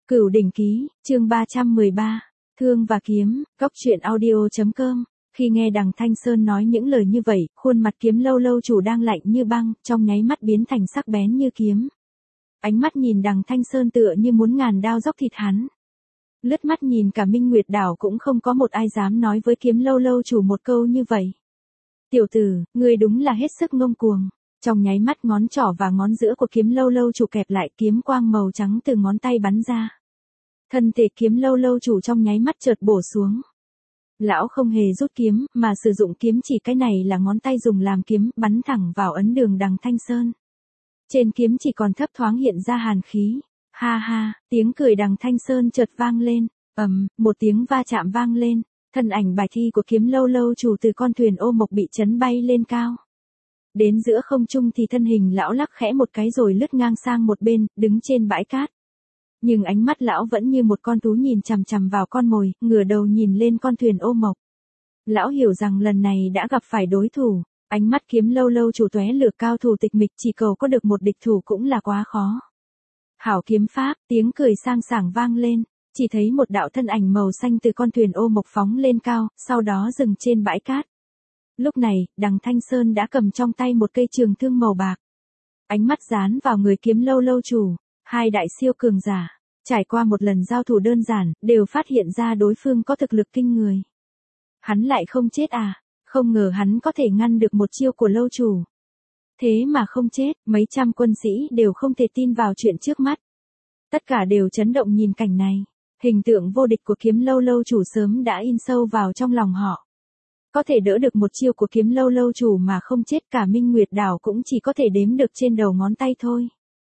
Cửu đỉnh ký, chương 313, Thương và kiếm, góc truyện audio.com. Khi nghe đằng Thanh Sơn nói những lời như vậy, khuôn mặt Kiếm Lâu Lâu chủ đang lạnh như băng, trong nháy mắt biến thành sắc bén như kiếm. Ánh mắt nhìn đằng Thanh Sơn tựa như muốn ngàn đao dốc thịt hắn. Lướt mắt nhìn cả Minh Nguyệt đảo cũng không có một ai dám nói với Kiếm Lâu Lâu chủ một câu như vậy. Tiểu tử, ngươi đúng là hết sức ngông cuồng. Trong nháy mắt ngón trỏ và ngón giữa của Kiếm Lâu Lâu chủ kẹp lại, kiếm quang màu trắng từ ngón tay bắn ra. Thân thể Kiếm Lâu Lâu chủ trong nháy mắt chợt bổ xuống. Lão không hề rút kiếm, mà sử dụng kiếm chỉ, cái này là ngón tay dùng làm kiếm, bắn thẳng vào ấn đường đằng Thanh Sơn. Trên kiếm chỉ còn thấp thoáng hiện ra hàn khí. Ha ha, tiếng cười đằng Thanh Sơn chợt vang lên, một tiếng va chạm vang lên, thân ảnh bài thi của Kiếm Lâu Lâu chủ từ con thuyền ô mộc bị chấn bay lên cao. Đến giữa không trung thì thân hình lão lắc khẽ một cái rồi lướt ngang sang một bên, đứng trên bãi cát. Nhưng ánh mắt lão vẫn như một con thú nhìn chằm chằm vào con mồi, ngửa đầu nhìn lên con thuyền ô mộc. Lão hiểu rằng lần này đã gặp phải đối thủ, ánh mắt Kiếm Lâu Lâu chủ tóe lửa, cao thủ tịch mịch, chỉ cầu có được một địch thủ cũng là quá khó. Hảo kiếm pháp, tiếng cười sang sảng vang lên, chỉ thấy một đạo thân ảnh màu xanh từ con thuyền ô mộc phóng lên cao, sau đó dừng trên bãi cát. Lúc này, đằng Thanh Sơn đã cầm trong tay một cây trường thương màu bạc. Ánh mắt dán vào người Kiếm Lâu Lâu chủ, hai đại siêu cường giả, trải qua một lần giao thủ đơn giản, đều phát hiện ra đối phương có thực lực kinh người. Hắn lại không chết à, không ngờ hắn có thể ngăn được một chiêu của Lâu chủ. Thế mà không chết, mấy trăm quân sĩ đều không thể tin vào chuyện trước mắt. Tất cả đều chấn động nhìn cảnh này, hình tượng vô địch của Kiếm Lâu Lâu chủ sớm đã in sâu vào trong lòng họ. Có thể đỡ được một chiêu của Kiếm Lâu Lâu chủ mà không chết, cả Minh Nguyệt đảo cũng chỉ có thể đếm được trên đầu ngón tay thôi.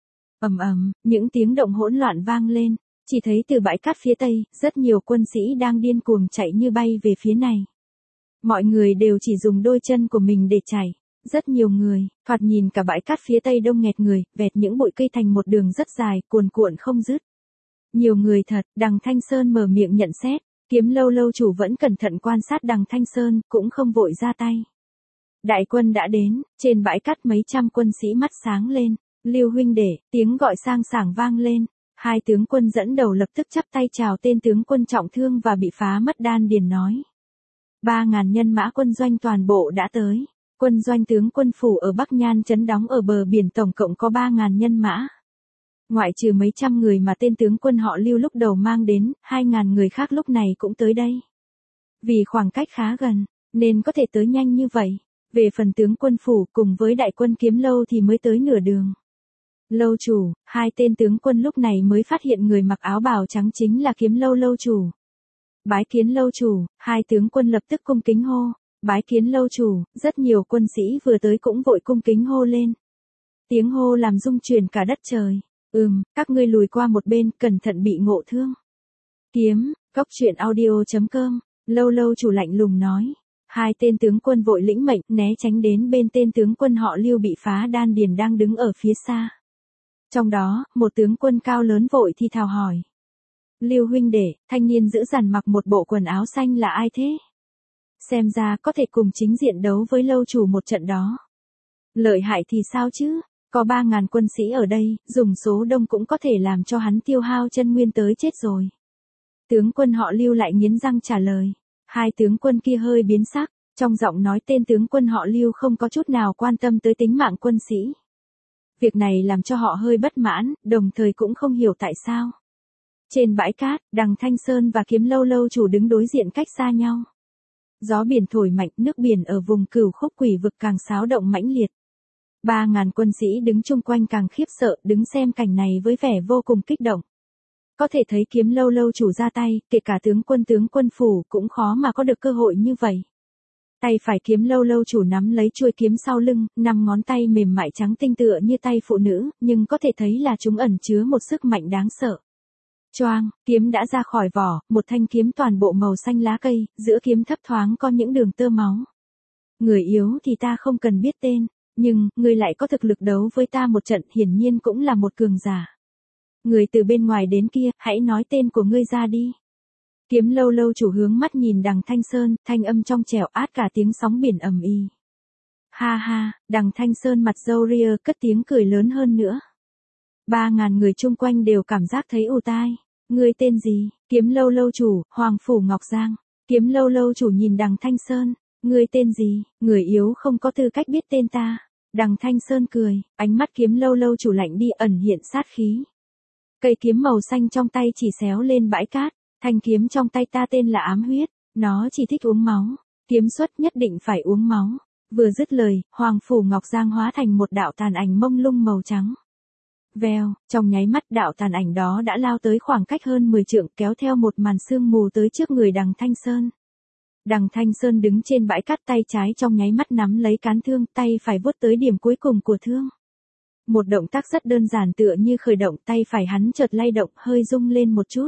Những tiếng động hỗn loạn vang lên, chỉ thấy từ bãi cát phía tây, rất nhiều quân sĩ đang điên cuồng chạy như bay về phía này. Mọi người đều chỉ dùng đôi chân của mình để chạy, rất nhiều người, thoạt nhìn cả bãi cát phía tây đông nghẹt người, vẹt những bụi cây thành một đường rất dài, cuồn cuộn không dứt. Nhiều người thật, đằng Thanh Sơn mở miệng nhận xét. Kiếm Lâu Lâu chủ vẫn cẩn thận quan sát đằng Thanh Sơn, cũng không vội ra tay. Đại quân đã đến, trên bãi cát mấy trăm quân sĩ mắt sáng lên. Lưu huynh đệ, tiếng gọi sang sảng vang lên. Hai tướng quân dẫn đầu lập tức chắp tay chào tên tướng quân trọng thương và bị phá mất đan điền, nói: 3.000 nhân mã quân doanh toàn bộ đã tới. Quân doanh tướng quân phủ ở Bắc Nhan trấn đóng ở bờ biển tổng cộng có 3.000 nhân mã. Ngoại trừ mấy trăm người mà tên tướng quân họ Lưu lúc đầu mang đến, 2.000 người khác lúc này cũng tới đây. Vì khoảng cách khá gần, nên có thể tới nhanh như vậy. Về phần tướng quân phủ cùng với đại quân Kiếm Lâu thì mới tới nửa đường. Lâu chủ, hai tên tướng quân lúc này mới phát hiện người mặc áo bào trắng chính là Kiếm Lâu Lâu chủ. Bái kiến Lâu chủ, hai tướng quân lập tức cung kính hô. Bái kiến Lâu chủ, rất nhiều quân sĩ vừa tới cũng vội cung kính hô lên. Tiếng hô làm rung chuyển cả đất trời. Các ngươi lùi qua một bên, cẩn thận bị ngộ thương. Kiếm, góc truyện audio.com, Lâu Lâu chủ lạnh lùng nói. Hai tên tướng quân vội lĩnh mệnh, né tránh đến bên tên tướng quân họ Lưu bị phá đan điền đang đứng ở phía xa. Trong đó, một tướng quân cao lớn vội thì thào hỏi. Lưu huynh đệ, thanh niên dữ dằn mặc một bộ quần áo xanh là ai thế? Xem ra có thể cùng chính diện đấu với Lâu chủ một trận đó. Lợi hại thì sao chứ? Có 3.000 quân sĩ ở đây, dùng số đông cũng có thể làm cho hắn tiêu hao chân nguyên tới chết rồi. Tướng quân họ Lưu lại nghiến răng trả lời. Hai tướng quân kia hơi biến sắc, trong giọng nói tên tướng quân họ Lưu không có chút nào quan tâm tới tính mạng quân sĩ. Việc này làm cho họ hơi bất mãn, đồng thời cũng không hiểu tại sao. Trên bãi cát, đằng Thanh Sơn và Kiếm Lâu Lâu chủ đứng đối diện cách xa nhau. Gió biển thổi mạnh, nước biển ở vùng Cửu Khúc Quỷ vực càng xáo động mãnh liệt. 3.000 quân sĩ đứng chung quanh càng khiếp sợ, đứng xem cảnh này với vẻ vô cùng kích động. Có thể thấy Kiếm Lâu Lâu chủ ra tay, kể cả tướng quân phủ cũng khó mà có được cơ hội như vậy. Tay phải Kiếm Lâu Lâu chủ nắm lấy chuôi kiếm sau lưng, 5 ngón tay mềm mại trắng tinh tựa như tay phụ nữ, nhưng có thể thấy là chúng ẩn chứa một sức mạnh đáng sợ. Choang, kiếm đã ra khỏi vỏ, một thanh kiếm toàn bộ màu xanh lá cây, giữa kiếm thấp thoáng có những đường tơ máu. Người yếu thì ta không cần biết tên, nhưng ngươi lại có thực lực đấu với ta một trận, hiển nhiên cũng là một cường giả. Người từ bên ngoài đến kia, hãy nói tên của ngươi ra đi. Kiếm Lâu Lâu chủ hướng mắt nhìn đằng Thanh Sơn, thanh âm trong trẻo át cả tiếng sóng biển ầm ĩ. Ha ha, đằng Thanh Sơn mặt râu ria cất tiếng cười lớn hơn nữa. 3.000 người chung quanh đều cảm giác thấy ù tai. Ngươi tên gì? Kiếm lâu lâu chủ, Hoàng Phủ Ngọc Giang. Kiếm lâu lâu chủ nhìn Đằng Thanh Sơn. Ngươi tên gì? Người yếu không có tư cách biết tên ta. Đằng Thanh Sơn cười, ánh mắt kiếm lâu lâu chủ lạnh đi ẩn hiện sát khí. Cây kiếm màu xanh trong tay chỉ xéo lên bãi cát. Thanh kiếm trong tay ta tên là ám huyết. Nó chỉ thích uống máu. Kiếm xuất nhất định phải uống máu. Vừa dứt lời, Hoàng Phủ Ngọc Giang hóa thành một đạo tàn ảnh mông lung màu trắng. Vèo, trong nháy mắt đạo tàn ảnh đó đã lao tới khoảng cách hơn 10 trượng kéo theo một màn sương mù tới trước người Đằng Thanh Sơn. Đằng Thanh Sơn đứng trên bãi cát tay trái trong nháy mắt nắm lấy cán thương, tay phải vuốt tới điểm cuối cùng của thương. Một động tác rất đơn giản tựa như khởi động, tay phải hắn chợt lay động hơi rung lên một chút.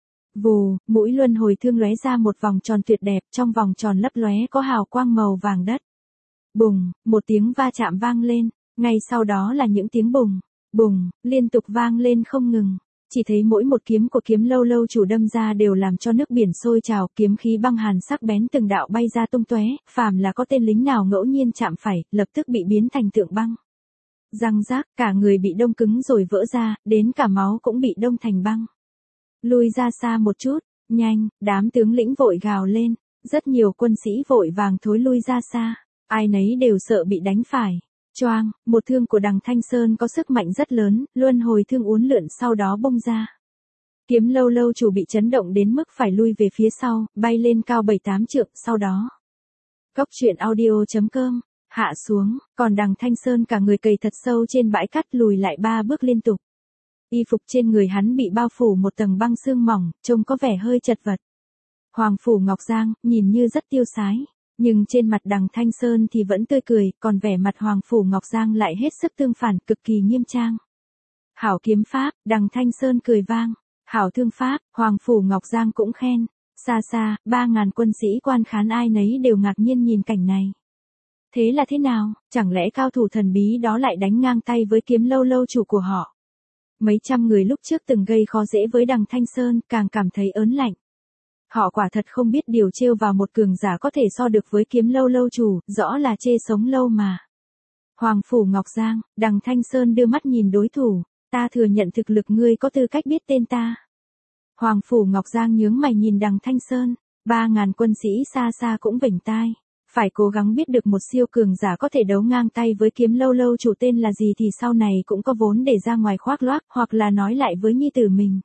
Vù, mũi luân hồi thương lóe ra một vòng tròn tuyệt đẹp, trong vòng tròn lấp lóe có hào quang màu vàng đất. Bùng, một tiếng va chạm vang lên, ngay sau đó là những tiếng bùng, bùng, liên tục vang lên không ngừng. Chỉ thấy mỗi một kiếm của kiếm lâu lâu chủ đâm ra đều làm cho nước biển sôi trào, kiếm khí băng hàn sắc bén từng đạo bay ra tung tóe, phàm là có tên lính nào ngẫu nhiên chạm phải, lập tức bị biến thành tượng băng. Răng rác, cả người bị đông cứng rồi vỡ ra, đến cả máu cũng bị đông thành băng. Lui ra xa một chút, nhanh, đám tướng lĩnh vội gào lên, rất nhiều quân sĩ vội vàng thối lui ra xa, ai nấy đều sợ bị đánh phải. Choang, một thương của Đằng Thanh Sơn có sức mạnh rất lớn, luân hồi thương uốn lượn sau đó bung ra. Kiếm lâu lâu chủ bị chấn động đến mức phải lui về phía sau, bay lên cao 7-8 trượng sau đó. Cốc truyện audio.com, hạ xuống, còn Đằng Thanh Sơn cả người cầy thật sâu trên bãi cát lùi lại 3 bước liên tục. Y phục trên người hắn bị bao phủ một tầng băng sương mỏng, trông có vẻ hơi chật vật. Hoàng Phủ Ngọc Giang, nhìn như rất tiêu sái. Nhưng trên mặt Đằng Thanh Sơn thì vẫn tươi cười, còn vẻ mặt Hoàng Phủ Ngọc Giang lại hết sức tương phản, cực kỳ nghiêm trang. Hảo kiếm pháp, Đằng Thanh Sơn cười vang. Hảo thương pháp, Hoàng Phủ Ngọc Giang cũng khen. Xa xa, 3.000 quân sĩ quan khán ai nấy đều ngạc nhiên nhìn cảnh này. Thế là thế nào, chẳng lẽ cao thủ thần bí đó lại đánh ngang tay với kiếm lâu lâu chủ của họ? Mấy trăm người lúc trước từng gây khó dễ với Đằng Thanh Sơn, càng cảm thấy ớn lạnh. Họ quả thật không biết điều trêu vào một cường giả có thể so được với kiếm lâu lâu chủ, rõ là chê sống lâu mà. Hoàng Phủ Ngọc Giang, Đằng Thanh Sơn đưa mắt nhìn đối thủ, ta thừa nhận thực lực ngươi có tư cách biết tên ta. Hoàng Phủ Ngọc Giang nhướng mày nhìn Đằng Thanh Sơn, 3.000 quân sĩ xa xa cũng vểnh tai. Phải cố gắng biết được một siêu cường giả có thể đấu ngang tay với kiếm lâu lâu chủ tên là gì thì sau này cũng có vốn để ra ngoài khoác loác hoặc là nói lại với nhi tử mình.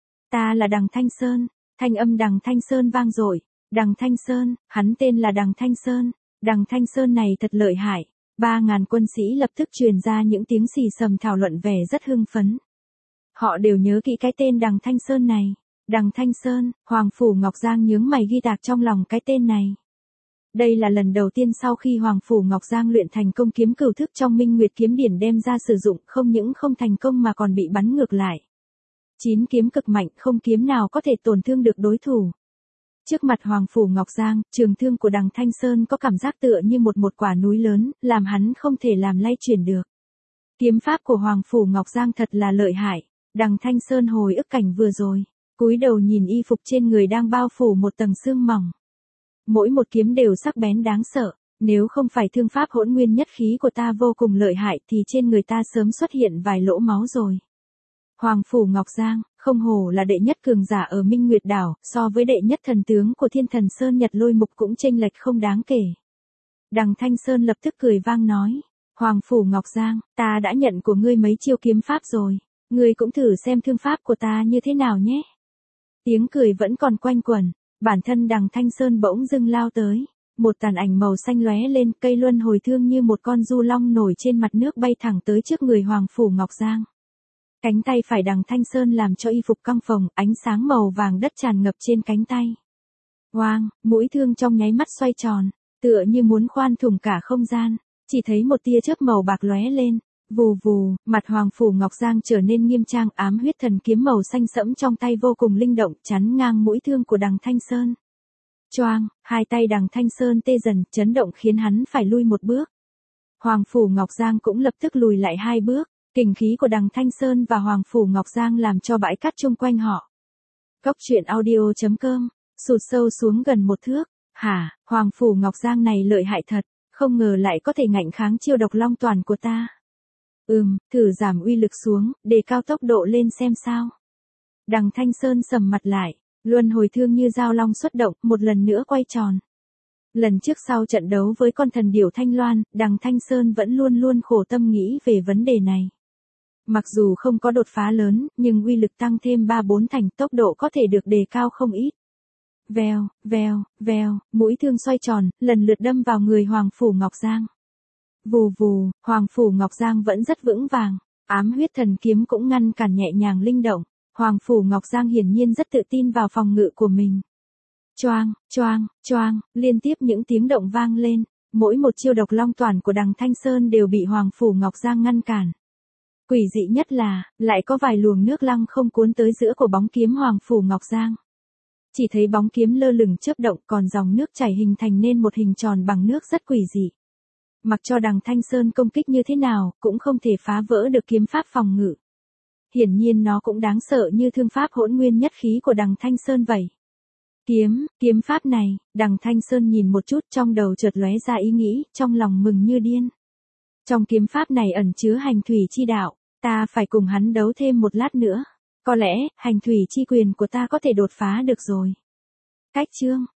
Ta là Đằng Thanh Sơn. Thanh âm Đằng Thanh Sơn vang dội. Đằng Thanh Sơn, hắn tên là Đằng Thanh Sơn. Đằng Thanh Sơn này thật lợi hại. 3.000 quân sĩ lập tức truyền ra những tiếng xì xầm thảo luận vẻ rất hưng phấn. Họ đều nhớ kỹ cái tên Đằng Thanh Sơn này. Đằng Thanh Sơn, Hoàng Phủ Ngọc Giang nhướng mày ghi tạc trong lòng cái tên này. Đây là lần đầu tiên sau khi Hoàng Phủ Ngọc Giang luyện thành công kiếm cửu thức trong Minh Nguyệt kiếm điển đem ra sử dụng, không những không thành công mà còn bị bắn ngược lại. 9 kiếm cực mạnh, không kiếm nào có thể tổn thương được đối thủ. Trước mặt Hoàng Phủ Ngọc Giang, trường thương của Đằng Thanh Sơn có cảm giác tựa như một quả núi lớn, làm hắn không thể làm lay chuyển được. Kiếm pháp của Hoàng Phủ Ngọc Giang thật là lợi hại. Đằng Thanh Sơn hồi ức cảnh vừa rồi, cúi đầu nhìn y phục trên người đang bao phủ một tầng sương mỏng. Mỗi một kiếm đều sắc bén đáng sợ, nếu không phải thương pháp hỗn nguyên nhất khí của ta vô cùng lợi hại thì trên người ta sớm xuất hiện vài lỗ máu rồi. Hoàng Phủ Ngọc Giang, không hổ là đệ nhất cường giả ở Minh Nguyệt Đảo, so với đệ nhất thần tướng của Thiên Thần Sơn Nhật Lôi Mục cũng chênh lệch không đáng kể. Đằng Thanh Sơn lập tức cười vang nói, Hoàng Phủ Ngọc Giang, ta đã nhận của ngươi mấy chiêu kiếm pháp rồi, ngươi cũng thử xem thương pháp của ta như thế nào nhé. Tiếng cười vẫn còn quanh quẩn, bản thân Đằng Thanh Sơn bỗng dưng lao tới, một tàn ảnh màu xanh lóe lên, cây luân hồi thương như một con du long nổi trên mặt nước bay thẳng tới trước người Hoàng Phủ Ngọc Giang. Cánh tay phải Đằng Thanh Sơn làm cho y phục căng phồng, ánh sáng màu vàng đất tràn ngập trên cánh tay. Oang, mũi thương trong nháy mắt xoay tròn, tựa như muốn khoan thủng cả không gian, chỉ thấy một tia chớp màu bạc lóe lên, vù vù, mặt Hoàng Phủ Ngọc Giang trở nên nghiêm trang, ám huyết thần kiếm màu xanh sẫm trong tay vô cùng linh động, chắn ngang mũi thương của Đằng Thanh Sơn. Choang, hai tay Đằng Thanh Sơn tê dần, chấn động khiến hắn phải lui một bước. Hoàng Phủ Ngọc Giang cũng lập tức lùi lại 2 bước. Kình khí của Đằng Thanh Sơn và Hoàng Phủ Ngọc Giang làm cho bãi cát chung quanh họ. Cốc truyện audio.com, sụt sâu xuống gần 1 thước. Hả, Hoàng Phủ Ngọc Giang này lợi hại thật, không ngờ lại có thể ngạnh kháng chiêu độc long toàn của ta. Thử giảm uy lực xuống, đề cao tốc độ lên xem sao. Đằng Thanh Sơn sầm mặt lại, luân hồi thương như dao long xuất động, một lần nữa quay tròn. Lần trước sau trận đấu với con thần điểu Thanh Loan, đằng Thanh Sơn vẫn luôn luôn khổ tâm nghĩ về vấn đề này. Mặc dù không có đột phá lớn, nhưng uy lực tăng thêm 3-4 thành, tốc độ có thể được đề cao không ít. Vèo, vèo, vèo, mũi thương xoay tròn, lần lượt đâm vào người Hoàng Phủ Ngọc Giang. Vù vù, Hoàng Phủ Ngọc Giang vẫn rất vững vàng, ám huyết thần kiếm cũng ngăn cản nhẹ nhàng linh động. Hoàng Phủ Ngọc Giang hiển nhiên rất tự tin vào phòng ngự của mình. Choang, choang, choang, liên tiếp những tiếng động vang lên, mỗi một chiêu độc long toàn của đằng Thanh Sơn đều bị Hoàng Phủ Ngọc Giang ngăn cản. Quỷ dị nhất là, lại có vài luồng nước lăng không cuốn tới giữa của bóng kiếm Hoàng Phủ Ngọc Giang. Chỉ thấy bóng kiếm lơ lửng chớp động, còn dòng nước chảy hình thành nên một hình tròn bằng nước rất quỷ dị. Mặc cho đằng Thanh Sơn công kích như thế nào, cũng không thể phá vỡ được kiếm pháp phòng ngự. Hiển nhiên nó cũng đáng sợ như thương pháp hỗn nguyên nhất khí của đằng Thanh Sơn vậy. Kiếm pháp này, đằng Thanh Sơn nhìn một chút, trong đầu chợt lóe ra ý nghĩ, trong lòng mừng như điên. Trong kiếm pháp này ẩn chứa hành thủy chi đạo, ta phải cùng hắn đấu thêm một lát nữa. Có lẽ, hành thủy chi quyền của ta có thể đột phá được rồi. Cách chương